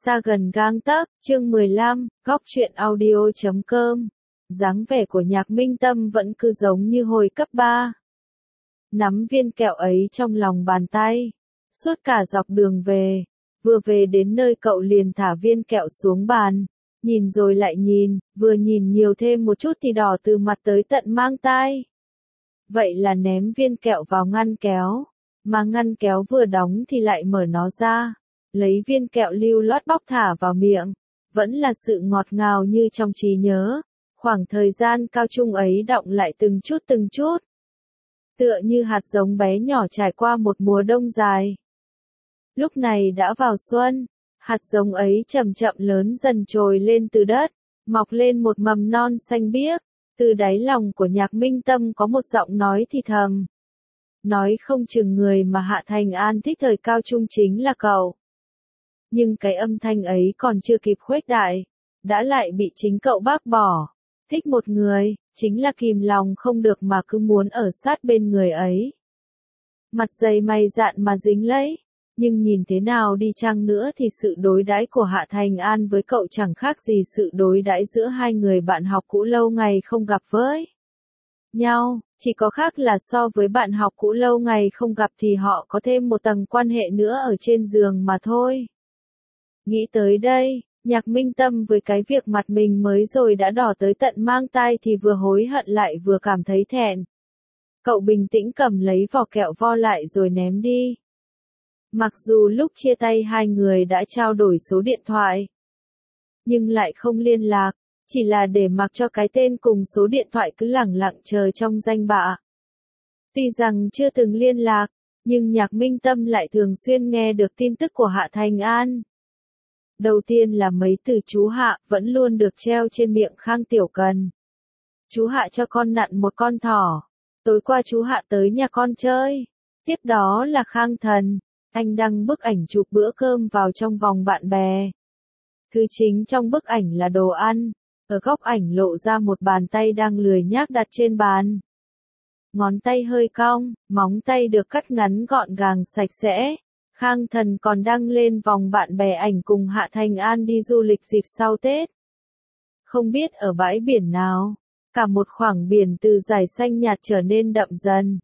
Xa gần gang tấc, chương 15, góc truyện audio.com. Dáng vẻ của Nhạc Minh Tâm vẫn cứ giống như hồi cấp 3. Nắm viên kẹo ấy trong lòng bàn tay. Suốt cả dọc đường về, vừa về đến nơi cậu liền thả viên kẹo xuống bàn. Nhìn rồi lại nhìn, vừa nhìn nhiều thêm một chút thì đỏ từ mặt tới tận mang tai. Vậy là ném viên kẹo vào ngăn kéo. Mà ngăn kéo vừa đóng thì lại mở nó ra. Lấy viên kẹo lưu loát bóc thả vào miệng, vẫn là sự ngọt ngào như trong trí nhớ, khoảng thời gian cao trung ấy đọng lại từng chút. Tựa như hạt giống bé nhỏ trải qua một mùa đông dài. Lúc này đã vào xuân, hạt giống ấy chậm chậm lớn dần trồi lên từ đất, mọc lên một mầm non xanh biếc, từ đáy lòng của Nhạc Minh Tâm có một giọng nói thì thầm. Nói không chừng người mà Hạ Thành An thích thời cao trung chính là cậu. Nhưng cái âm thanh ấy còn chưa kịp khuếch đại, đã lại bị chính cậu bác bỏ. Thích một người, chính là kìm lòng không được mà cứ muốn ở sát bên người ấy. Mặt dày mày dạn mà dính lấy, nhưng nhìn thế nào đi chăng nữa thì sự đối đãi của Hạ Thành An với cậu chẳng khác gì sự đối đãi giữa hai người bạn học cũ lâu ngày không gặp với nhau, chỉ có khác là so với bạn học cũ lâu ngày không gặp thì họ có thêm một tầng quan hệ nữa ở trên giường mà thôi. Nghĩ tới đây, Nhạc Minh Tâm với cái việc mặt mình mới rồi đã đỏ tới tận mang tai thì vừa hối hận lại vừa cảm thấy thẹn. Cậu bình tĩnh cầm lấy vỏ kẹo vo lại rồi ném đi. Mặc dù lúc chia tay hai người đã trao đổi số điện thoại, nhưng lại không liên lạc, chỉ là để mặc cho cái tên cùng số điện thoại cứ lẳng lặng chờ trong danh bạ. Tuy rằng chưa từng liên lạc, nhưng Nhạc Minh Tâm lại thường xuyên nghe được tin tức của Hạ Thành An. Đầu tiên là mấy từ chú Hạ vẫn luôn được treo trên miệng Khang Tiểu Cần. Chú Hạ cho con nặn một con thỏ. Tối qua chú Hạ tới nhà con chơi. Tiếp đó là Khang Thần. Anh đăng bức ảnh chụp bữa cơm vào trong vòng bạn bè. Thứ chính trong bức ảnh là đồ ăn. Ở góc ảnh lộ ra một bàn tay đang lười nhác đặt trên bàn. Ngón tay hơi cong, móng tay được cắt ngắn gọn gàng sạch sẽ. Khang Thần còn đăng lên vòng bạn bè ảnh cùng Hạ Thành An đi du lịch dịp sau Tết. Không biết ở bãi biển nào, cả một khoảng biển từ dài xanh nhạt trở nên đậm dần.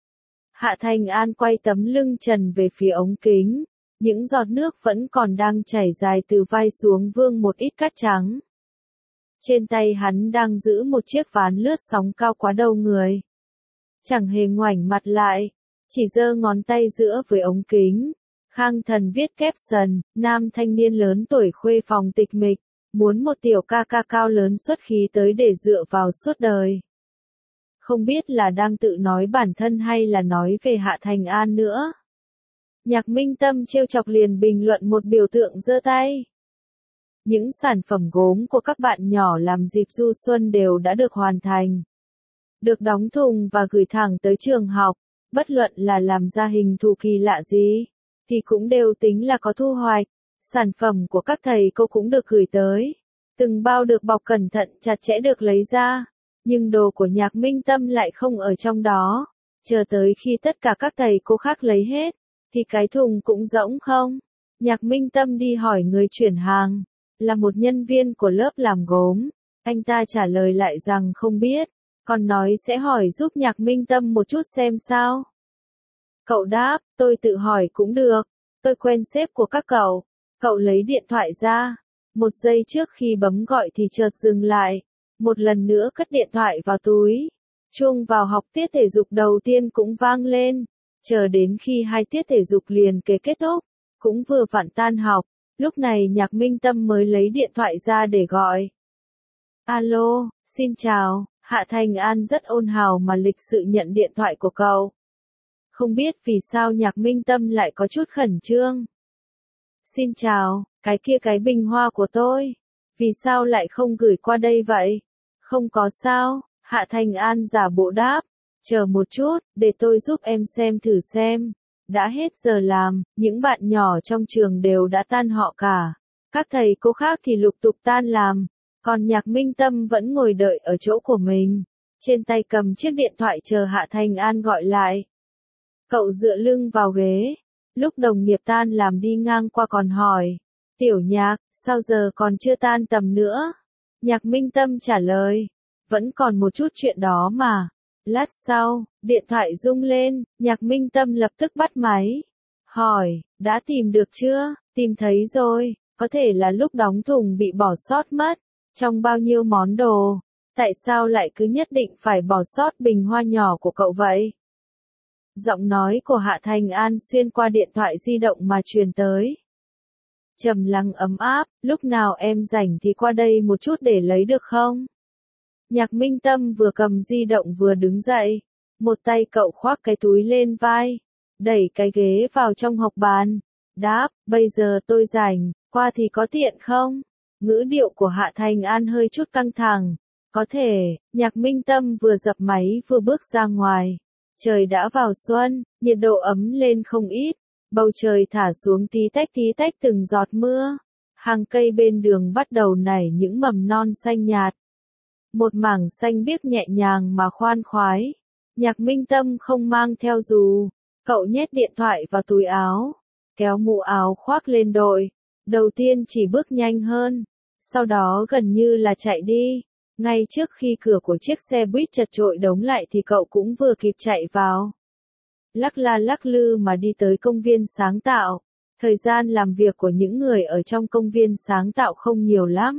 Hạ Thành An quay tấm lưng trần về phía ống kính, những giọt nước vẫn còn đang chảy dài từ vai xuống vương một ít cát trắng. Trên tay hắn đang giữ một chiếc ván lướt sóng cao quá đầu người. Chẳng hề ngoảnh mặt lại, chỉ giơ ngón tay giữa với ống kính. Khang Thần viết caption, nam thanh niên lớn tuổi khuê phòng tịch mịch, muốn một tiểu ca ca cao lớn xuất khí tới để dựa vào suốt đời. Không biết là đang tự nói bản thân hay là nói về Hạ Thành An nữa. Nhạc Minh Tâm trêu chọc liền bình luận một biểu tượng giơ tay. Những sản phẩm gốm của các bạn nhỏ làm dịp du xuân đều đã được hoàn thành. Được đóng thùng và gửi thẳng tới trường học, bất luận là làm ra hình thù kỳ lạ gì, thì cũng đều tính là có thu hoạch. Sản phẩm của các thầy cô cũng được gửi tới. Từng bao được bọc cẩn thận chặt chẽ được lấy ra. Nhưng đồ của Nhạc Minh Tâm lại không ở trong đó. Chờ tới khi tất cả các thầy cô khác lấy hết, thì cái thùng cũng rỗng không. Nhạc Minh Tâm đi hỏi người chuyển hàng, là một nhân viên của lớp làm gốm. Anh ta trả lời lại rằng không biết, còn nói sẽ hỏi giúp Nhạc Minh Tâm một chút xem sao. Cậu đáp, tôi tự hỏi cũng được, tôi quen sếp của các cậu. Cậu lấy điện thoại ra, một giây trước khi bấm gọi thì chợt dừng lại, một lần nữa cất điện thoại vào túi. Chuông vào học tiết thể dục đầu tiên cũng vang lên, chờ đến khi hai tiết thể dục liền kề kết thúc, cũng vừa vặn tan học, lúc này Nhạc Minh Tâm mới lấy điện thoại ra để gọi. Alo, xin chào, Hạ Thành An rất ôn hào mà lịch sự nhận điện thoại của cậu. Không biết vì sao Nhạc Minh Tâm lại có chút khẩn trương. Xin chào, cái bình hoa của tôi. Vì sao lại không gửi qua đây vậy? Không có sao, Hạ Thành An giả bộ đáp. Chờ một chút, để tôi giúp em xem thử xem. Đã hết giờ làm, những bạn nhỏ trong trường đều đã tan họ cả. Các thầy cô khác thì lục tục tan làm. Còn Nhạc Minh Tâm vẫn ngồi đợi ở chỗ của mình. Trên tay cầm chiếc điện thoại chờ Hạ Thành An gọi lại. Cậu dựa lưng vào ghế. Lúc đồng nghiệp tan làm đi ngang qua còn hỏi. Tiểu Nhạc, sao giờ còn chưa tan tầm nữa? Nhạc Minh Tâm trả lời. Vẫn còn một chút chuyện đó mà. Lát sau, điện thoại rung lên, Nhạc Minh Tâm lập tức bắt máy. Hỏi, đã tìm được chưa? Tìm thấy rồi, có thể là lúc đóng thùng bị bỏ sót mất. Trong bao nhiêu món đồ? Tại sao lại cứ nhất định phải bỏ sót bình hoa nhỏ của cậu vậy? Giọng nói của Hạ Thành An xuyên qua điện thoại di động mà truyền tới. Trầm lắng ấm áp, lúc nào em rảnh thì qua đây một chút để lấy được không? Nhạc Minh Tâm vừa cầm di động vừa đứng dậy. Một tay cậu khoác cái túi lên vai, đẩy cái ghế vào trong hộc bàn. Đáp, bây giờ tôi rảnh, qua thì có tiện không? Ngữ điệu của Hạ Thành An hơi chút căng thẳng. Có thể, Nhạc Minh Tâm vừa dập máy vừa bước ra ngoài. Trời đã vào xuân, nhiệt độ ấm lên không ít. Bầu trời thả xuống tí tách từng giọt mưa. Hàng cây bên đường bắt đầu nảy những mầm non xanh nhạt. Một mảng xanh biếc nhẹ nhàng mà khoan khoái. Nhạc Minh Tâm không mang theo dù. Cậu nhét điện thoại vào túi áo. Kéo mũ áo khoác lên đội. Đầu tiên chỉ bước nhanh hơn. Sau đó gần như là chạy đi. Ngay trước khi cửa của chiếc xe buýt chật chội đóng lại thì cậu cũng vừa kịp chạy vào. Lắc la lắc lư mà đi tới công viên sáng tạo. Thời gian làm việc của những người ở trong công viên sáng tạo không nhiều lắm.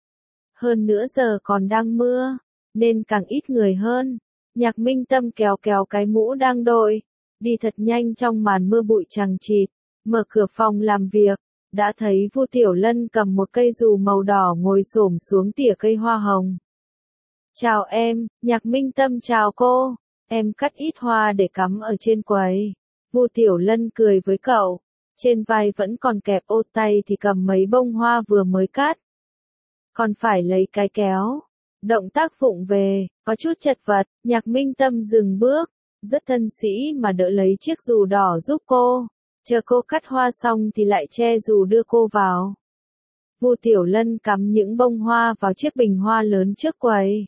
Hơn nữa giờ còn đang mưa, nên càng ít người hơn. Nhạc Minh Tâm kéo cái mũ đang đội, đi thật nhanh trong màn mưa bụi chằng chịt, mở cửa phòng làm việc, đã thấy Vu Tiểu Lân cầm một cây dù màu đỏ ngồi xổm xuống tỉa cây hoa hồng. Chào em, Nhạc Minh Tâm chào cô, em cắt ít hoa để cắm ở trên quầy. Vu Tiểu Lân cười với cậu, trên vai vẫn còn kẹp ô tay thì cầm mấy bông hoa vừa mới cắt. Còn phải lấy cái kéo. Động tác vụng về, có chút chật vật, Nhạc Minh Tâm dừng bước, rất thân sĩ mà đỡ lấy chiếc dù đỏ giúp cô. Chờ cô cắt hoa xong thì lại che dù đưa cô vào. Vu Tiểu Lân cắm những bông hoa vào chiếc bình hoa lớn trước quầy.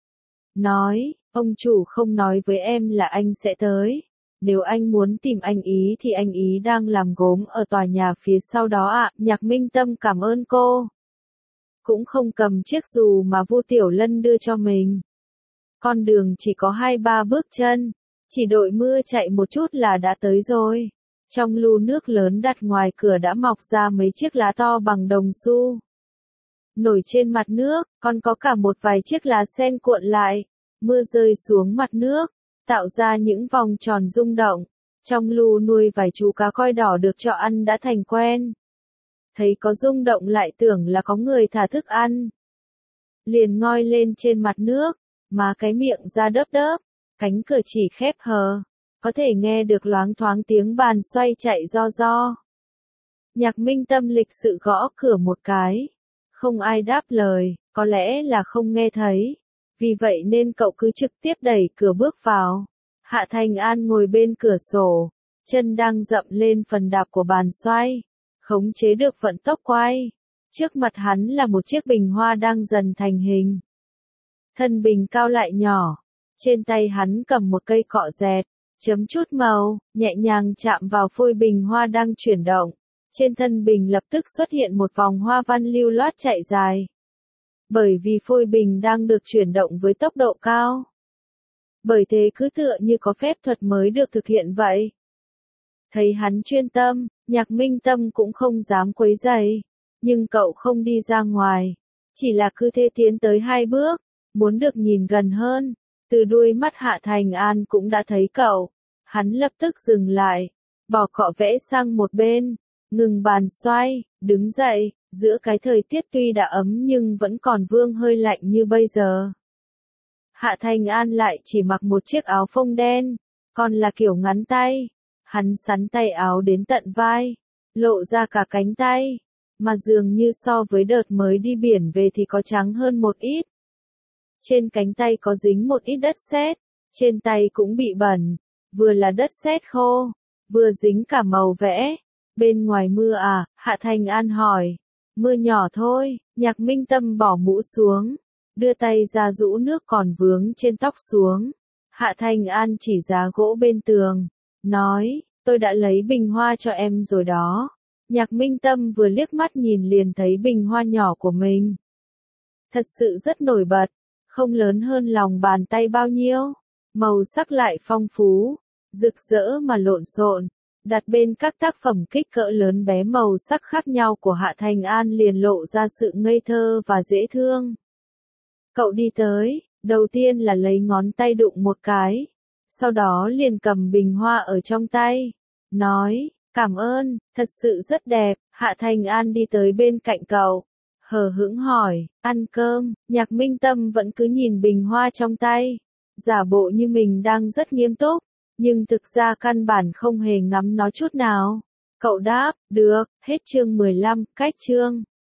Nói, ông chủ không nói với em là anh sẽ tới. Nếu anh muốn tìm anh ý thì anh ý đang làm gốm ở tòa nhà phía sau đó ạ. Nhạc Minh Tâm cảm ơn cô. Cũng không cầm chiếc dù mà Vu Tiểu Lân đưa cho mình. Con đường chỉ có 2-3 bước chân, chỉ đội mưa chạy một chút là đã tới rồi. Trong lu nước lớn đặt ngoài cửa đã mọc ra mấy chiếc lá to bằng đồng xu. Nổi trên mặt nước, còn có cả một vài chiếc lá sen cuộn lại, mưa rơi xuống mặt nước, tạo ra những vòng tròn rung động. Trong lu nuôi vài chú cá koi đỏ được cho ăn đã thành quen. Thấy có rung động lại tưởng là có người thả thức ăn. Liền ngoi lên trên mặt nước, mà cái miệng ra đớp đớp, cánh cửa chỉ khép hờ, có thể nghe được loáng thoáng tiếng bàn xoay chạy do. Nhạc Minh Tâm lịch sự gõ cửa một cái. Không ai đáp lời, có lẽ là không nghe thấy. Vì vậy nên cậu cứ trực tiếp đẩy cửa bước vào. Hạ Thành An ngồi bên cửa sổ, chân đang dậm lên phần đạp của bàn xoay. Khống chế được vận tốc quay. Trước mặt hắn là một chiếc bình hoa đang dần thành hình. Thân bình cao lại nhỏ. Trên tay hắn cầm một cây cọ dẹt, chấm chút màu, nhẹ nhàng chạm vào phôi bình hoa đang chuyển động. Trên thân bình lập tức xuất hiện một vòng hoa văn lưu loát chạy dài. Bởi vì phôi bình đang được chuyển động với tốc độ cao. Bởi thế cứ tựa như có phép thuật mới được thực hiện vậy. Thấy hắn chuyên tâm, Nhạc Minh Tâm cũng không dám quấy rầy, nhưng cậu không đi ra ngoài, chỉ là cứ thế tiến tới 2 bước, muốn được nhìn gần hơn. Từ đuôi mắt Hạ Thành An cũng đã thấy cậu, hắn lập tức dừng lại, bỏ cọ vẽ sang một bên, ngừng bàn xoay, đứng dậy, giữa cái thời tiết tuy đã ấm nhưng vẫn còn vương hơi lạnh như bây giờ. Hạ Thành An lại chỉ mặc một chiếc áo phông đen, còn là kiểu ngắn tay. Hắn sắn tay áo đến tận vai, lộ ra cả cánh tay, mà dường như so với đợt mới đi biển về thì có trắng hơn một ít. Trên cánh tay có dính một ít đất sét, trên tay cũng bị bẩn, vừa là đất sét khô, vừa dính cả màu vẽ. Bên ngoài mưa à? Hạ Thành An hỏi. Mưa nhỏ thôi. Nhạc Minh Tâm bỏ mũ xuống, đưa tay ra rũ nước còn vướng trên tóc xuống. Hạ Thành An chỉ giá gỗ bên tường, nói, tôi đã lấy bình hoa cho em rồi đó. Nhạc Minh Tâm vừa liếc mắt nhìn liền thấy bình hoa nhỏ của mình. Thật sự rất nổi bật, không lớn hơn lòng bàn tay bao nhiêu, màu sắc lại phong phú, rực rỡ mà lộn xộn. Đặt bên các tác phẩm kích cỡ lớn bé màu sắc khác nhau của Hạ Thành An liền lộ ra sự ngây thơ và dễ thương. Cậu đi tới, đầu tiên là lấy ngón tay đụng một cái, sau đó liền cầm bình hoa ở trong tay, nói, cảm ơn, thật sự rất đẹp. Hạ Thành An đi tới bên cạnh cậu, hờ hững hỏi, ăn cơm. Nhạc Minh Tâm vẫn cứ nhìn bình hoa trong tay, giả bộ như mình đang rất nghiêm túc, nhưng thực ra căn bản không hề ngắm nó chút nào. Cậu đáp, được. Hết chương 15, cách chương.